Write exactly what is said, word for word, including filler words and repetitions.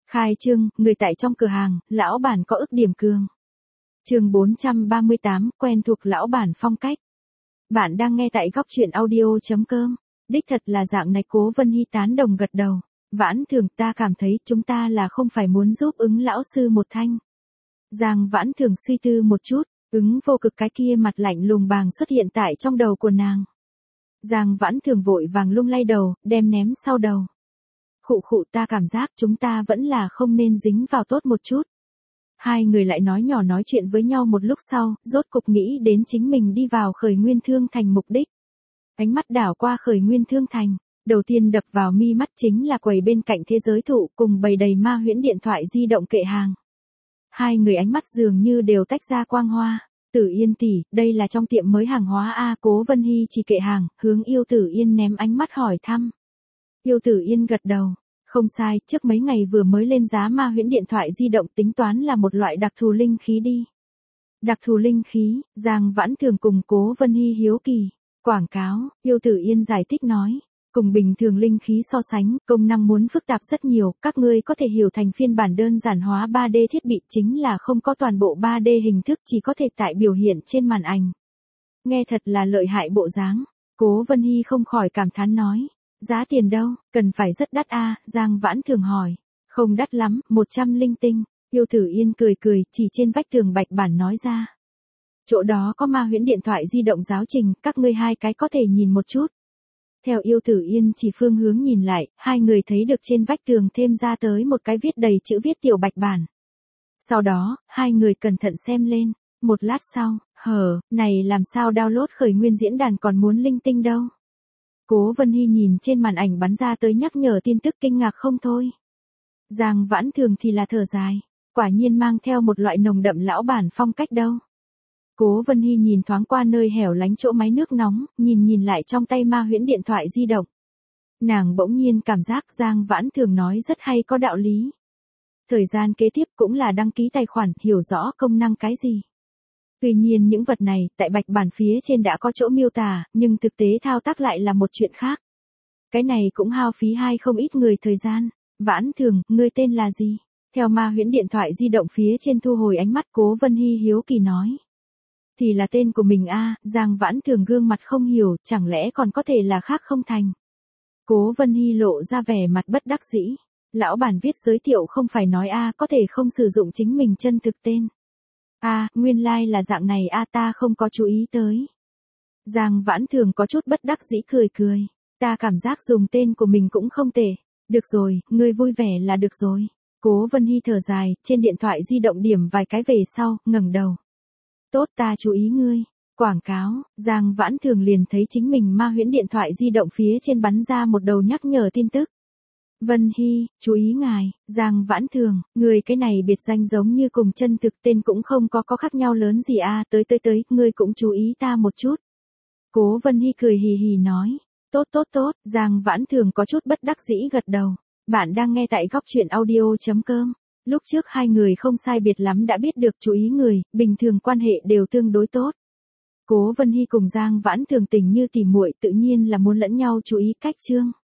Khai trương, người tại trong cửa hàng, lão bản có ức điểm cường. Chương bốn trăm ba mươi tám, quen thuộc lão bản phong cách. Bạn đang nghe tại góc truyện audio chấm com. Đích thật là dạng này, Cố Vân Hy tán đồng gật đầu. Vãn Thường, ta cảm thấy chúng ta là không phải muốn giúp Ứng lão sư một thanh. Giang Vãn Thường suy tư một chút, Ứng Vô Cực cái kia mặt lạnh lùng bàng xuất hiện tại trong đầu của nàng. Giang Vãn Thường vội vàng lung lay đầu, đem ném sau đầu. Khụ khụ, ta cảm giác chúng ta vẫn là không nên dính vào tốt một chút. Hai người lại nói nhỏ nói chuyện với nhau một lúc sau, rốt cục nghĩ đến chính mình đi vào Khởi Nguyên Thương Thành mục đích. Ánh mắt đảo qua Khởi Nguyên Thương Thành, đầu tiên đập vào mi mắt chính là quầy bên cạnh Thế Giới Thụ cùng bày đầy ma huyễn điện thoại di động kệ hàng. Hai người ánh mắt dường như đều tách ra quang hoa. Tử Yên tỷ, đây là trong tiệm mới hàng hóa a? Cố Vân Hy chỉ kệ hàng, hướng Yêu Tử Yên ném ánh mắt hỏi thăm. Yêu Tử Yên gật đầu. Không sai, trước mấy ngày vừa mới lên giá ma huyễn điện thoại di động, tính toán là một loại đặc thù linh khí đi. Đặc thù linh khí, Giang Vãn Thường cùng Cố Vân Hy hiếu kỳ. Quảng cáo, Yêu Tử Yên giải thích nói. Cùng bình thường linh khí so sánh, công năng muốn phức tạp rất nhiều, các ngươi có thể hiểu thành phiên bản đơn giản hóa ba D thiết bị, chính là không có toàn bộ ba D hình thức, chỉ có thể tại biểu hiện trên màn ảnh. Nghe thật là lợi hại bộ dáng. Cố Vân Hy không khỏi cảm thán nói. Giá tiền đâu, cần phải rất đắt a? Giang Vãn Thường hỏi. Không đắt lắm, một trăm linh tinh. Yêu Tử Yên cười cười, chỉ trên vách tường bạch bản nói ra. Chỗ đó có ma huyễn điện thoại di động giáo trình, các ngươi hai cái có thể nhìn một chút. Theo Yêu Tử Yên chỉ phương hướng nhìn lại, hai người thấy được trên vách tường thêm ra tới một cái viết đầy chữ viết tiểu bạch bản. Sau đó, hai người cẩn thận xem lên. Một lát sau, hờ, này làm sao download Khởi Nguyên diễn đàn còn muốn linh tinh đâu. Cố Vân Hy nhìn trên màn ảnh bắn ra tới nhắc nhở tin tức, kinh ngạc không thôi. Giang Vãn Thường thì là thở dài, quả nhiên mang theo một loại nồng đậm lão bản phong cách đâu. Cố Vân Hy nhìn thoáng qua nơi hẻo lánh chỗ máy nước nóng, nhìn nhìn lại trong tay ma huyễn điện thoại di động. Nàng bỗng nhiên cảm giác Giang Vãn Thường nói rất hay, có đạo lý. Thời gian kế tiếp cũng là đăng ký tài khoản, hiểu rõ công năng cái gì. Tuy nhiên những vật này, tại bạch bản phía trên đã có chỗ miêu tả, nhưng thực tế thao tác lại là một chuyện khác. Cái này cũng hao phí hai không ít người thời gian. Vãn Thường, ngươi tên là gì? Theo ma huyễn điện thoại di động phía trên thu hồi ánh mắt, Cố Vân Hy hiếu kỳ nói. Thì là tên của mình a? Giang Vãn Thường gương mặt không hiểu, chẳng lẽ còn có thể là khác không thành. Cố Vân Hy lộ ra vẻ mặt bất đắc dĩ. Lão bản viết giới thiệu không phải nói a, có thể không sử dụng chính mình chân thực tên. A, à, nguyên lai like là dạng này a, à, ta không có chú ý tới. Giang Vãn Thường có chút bất đắc dĩ cười cười. Ta cảm giác dùng tên của mình cũng không tệ. Được rồi, ngươi vui vẻ là được rồi. Cố Vân Hy thở dài, trên điện thoại di động điểm vài cái về sau, ngẩng đầu. Tốt, ta chú ý ngươi. Quảng cáo, Giang Vãn Thường liền thấy chính mình ma huyễn điện thoại di động phía trên bắn ra một đầu nhắc nhở tin tức. Vân Hy, chú ý ngài. Giang Vãn Thường, người cái này biệt danh giống như cùng chân thực tên cũng không có có khác nhau lớn gì a, à, tới tới tới, ngươi cũng chú ý ta một chút. Cố Vân Hy cười hì hì nói. Tốt tốt tốt, Giang Vãn Thường có chút bất đắc dĩ gật đầu. Bạn đang nghe tại góc truyện audio chấm com. Lúc trước hai người không sai biệt lắm đã biết được chú ý người, bình thường quan hệ đều tương đối tốt. Cố Vân Hy cùng Giang Vãn Thường tình như tỉ muội, tự nhiên là muốn lẫn nhau chú ý cách chương.